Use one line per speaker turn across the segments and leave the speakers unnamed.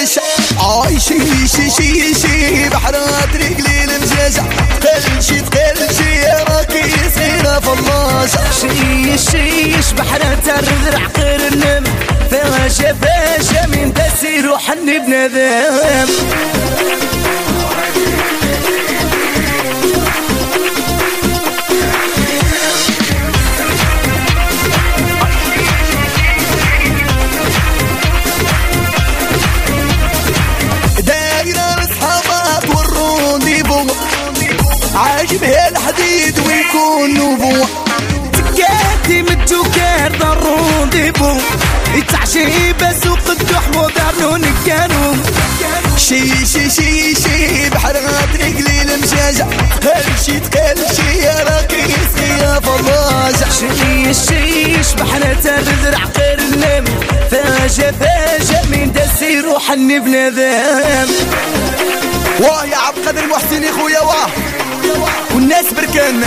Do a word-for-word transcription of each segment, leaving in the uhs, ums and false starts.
الشيشة اي شي شي شي شي بحرات رجلي المزازة تقلشي تقلشي راكي صغيرة فلاجة
شي شيش بحرات الرذر عقير النم فاشا فاشا من داسي روح بنادم
عاجب هالحديد ويكون نبوع
تكاتي متجوكار ضرون ديبو يتعشي بسوق الدوح مودرنو نكانو
شي شي شي شي بحرات رجلي المشاجة هالشي تقلشي راكي صغيرة فلاجة
شي شيش بحرات الرذر عقير النم فاجا فاجا من داسي روح بنادم
واه يا عبد القادر المحسن خويا واه والناس بركان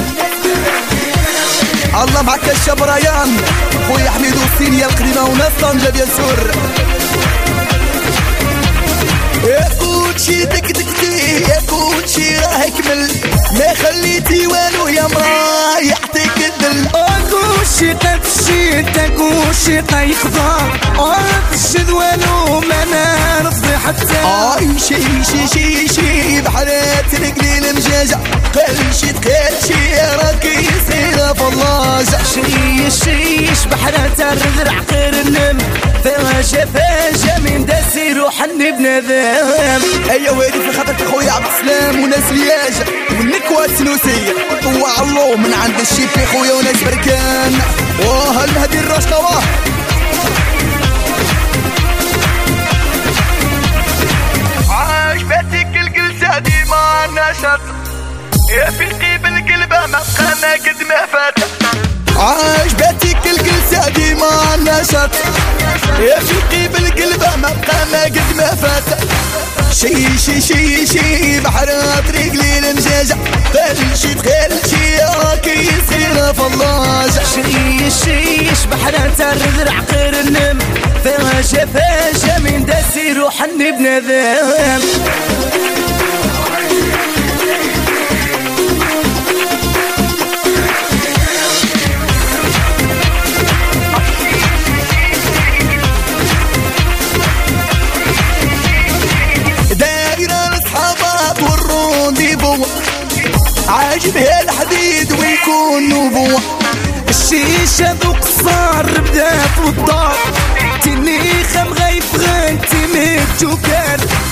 الله معك الشبريان خويا حميد والسينيا القديمة وناس طنجة بيان سور يا كوتشي دك دكتي يا كوتشي راه كمل ما خليتي والو يا مرا يعطيك الدل
اكوشي تفشي تكوشي طيخضا ارفشد والو ما نرضي حتى
اي شي شي شي شي بحرات رجلي المجاجة قلشي تقلشي راكي صغيرة فلاجة
شي شيش بحرات الرذر عقير النم فاجا فاجا من داسي روح بنادم
ايا وادي في خاطرك اخويا عبد السلام وناس رياجة والنكوة السنوسية طوع الله من عند الشيبي خويا وناس بركان واه المهدي الرشقة واه عجبتك الجلسة ديما نشط يا في قيب القلبة ما بقى قد ما فات عجبتك الجلسة ديما نشط يا في قيب القلبة ما بقى قد ما فات شي شي شي شي بحرات رجلي المجاجة تقلشي تقلشي راكي صغيرة فلاجة
شي شيش بحرات الرذر عقير النم فاجا فاجا من داسي روح بنادم
عاجب هالحديد ويكون نبوع
الشيشة ذوق صار بدات والدار تني خم غيب غنتي متجوكار